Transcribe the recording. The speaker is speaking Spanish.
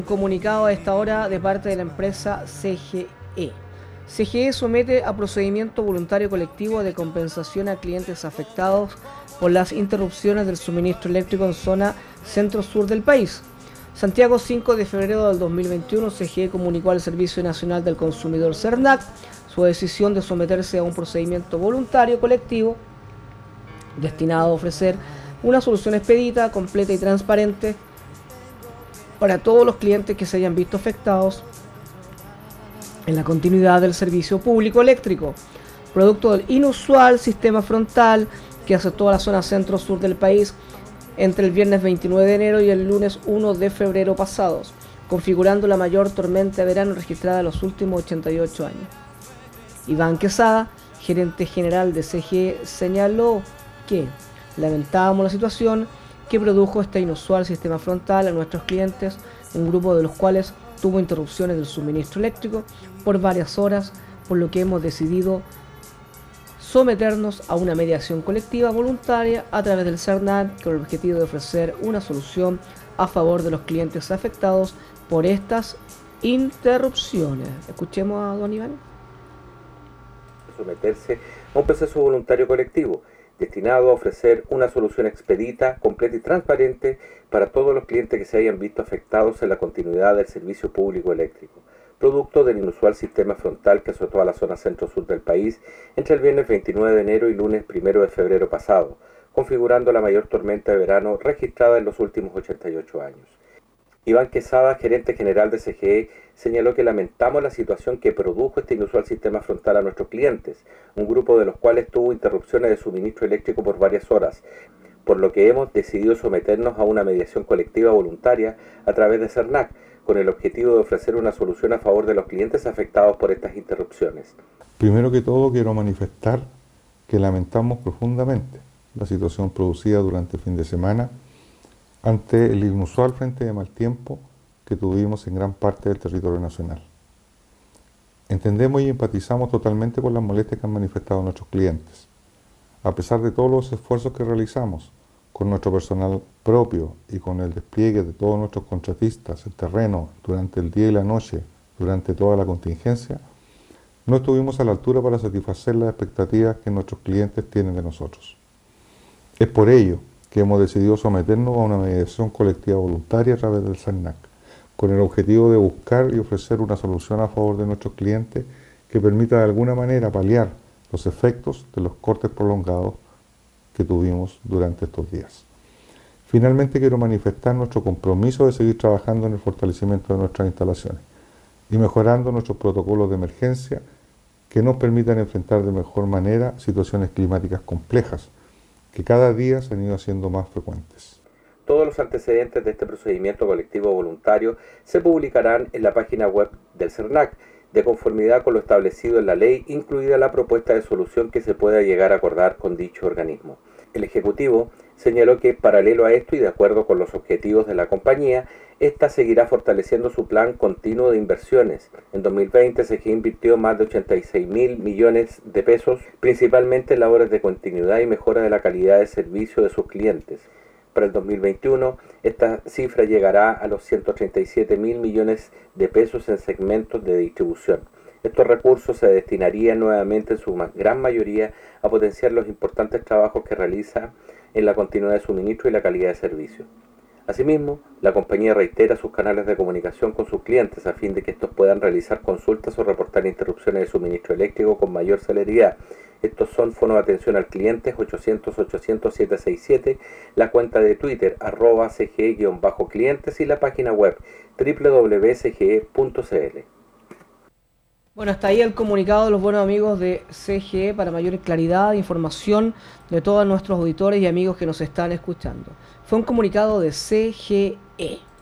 Comunicado a esta hora de parte de la empresa CGE. CGE somete a procedimiento voluntario colectivo de compensación a clientes afectados por las interrupciones del suministro eléctrico en zona centro-sur del país. Santiago, 5 de febrero del 2021, CGE comunicó al Servicio Nacional del Consumidor SERNAC su decisión de someterse a un procedimiento voluntario colectivo destinado a ofrecer una solución expedita, completa y transparente para todos los clientes que se hayan visto afectados en la continuidad del servicio público eléctrico, producto del inusual sistema frontal que afectó a la zona centro-sur del país entre el viernes 29 de enero y el lunes 1 de febrero pasados, configurando la mayor tormenta de verano registrada en los últimos 88 años. Iván Quesada, gerente general de CGE, señaló que lamentábamos la situación que produjo este inusual sistema frontal a nuestros clientes, un grupo de los cuales tuvo interrupciones del suministro eléctrico por varias horas, por lo que hemos decidido someternos a una mediación colectiva voluntaria a través del SERNAC con el objetivo de ofrecer una solución a favor de los clientes afectados por estas interrupciones. Escuchemos a don Iván. Someterse a un proceso voluntario colectivo destinado a ofrecer una solución expedita, completa y transparente para todos los clientes que se hayan visto afectados en la continuidad del servicio público eléctrico, producto del inusual sistema frontal que azotó a la zona centro-sur del país entre el viernes 29 de enero y lunes 1 de febrero pasado, configurando la mayor tormenta de verano registrada en los últimos 88 años. Iván Quesada, gerente general de CGE, señaló que lamentamos la situación que produjo este inusual sistema frontal a nuestros clientes, un grupo de los cuales tuvo interrupciones de suministro eléctrico por varias horas, por lo que hemos decidido someternos a una mediación colectiva voluntaria a través de SERNAC, con el objetivo de ofrecer una solución a favor de los clientes afectados por estas interrupciones. Primero que todo, quiero manifestar que lamentamos profundamente la situación producida durante el fin de semana ante el inusual frente de mal tiempo que tuvimos en gran parte del territorio nacional. Entendemos y empatizamos totalmente con las molestias que han manifestado nuestros clientes. A pesar de todos los esfuerzos que realizamos con nuestro personal propio y con el despliegue de todos nuestros contratistas en terreno durante el día y la noche, durante toda la contingencia, no estuvimos a la altura para satisfacer las expectativas que nuestros clientes tienen de nosotros. Es por ello que hemos decidido someternos a una mediación colectiva voluntaria a través del SERNAC, con el objetivo de buscar y ofrecer una solución a favor de nuestros clientes que permita de alguna manera paliar los efectos de los cortes prolongados que tuvimos durante estos días. Finalmente, quiero manifestar nuestro compromiso de seguir trabajando en el fortalecimiento de nuestras instalaciones y mejorando nuestros protocolos de emergencia que nos permitan enfrentar de mejor manera situaciones climáticas complejas que cada día se han ido haciendo más frecuentes. Todos los antecedentes de este procedimiento colectivo voluntario se publicarán en la página web del SERNAC, de conformidad con lo establecido en la ley, incluida la propuesta de solución que se pueda llegar a acordar con dicho organismo. El Ejecutivo señaló que, paralelo a esto y de acuerdo con los objetivos de la compañía, esta seguirá fortaleciendo su plan continuo de inversiones. En 2020 se invirtió más de 86.000 millones de pesos, principalmente en labores de continuidad y mejora de la calidad de servicio de sus clientes. Para el 2021, esta cifra llegará a los 137.000 millones de pesos en segmentos de distribución. Estos recursos se destinarían nuevamente en su gran mayoría a potenciar los importantes trabajos que realiza en la continuidad de suministro y la calidad de servicio. Asimismo, la compañía reitera sus canales de comunicación con sus clientes a fin de que estos puedan realizar consultas o reportar interrupciones de suministro eléctrico con mayor celeridad. Estos son fono de atención al cliente 800-800-767, la cuenta de Twitter @cge-clientes y la página web www.cge.cl. Bueno, hasta ahí el comunicado de los buenos amigos de CGE para mayor claridad e información de todos nuestros auditores y amigos que nos están escuchando. Fue un comunicado de CGE.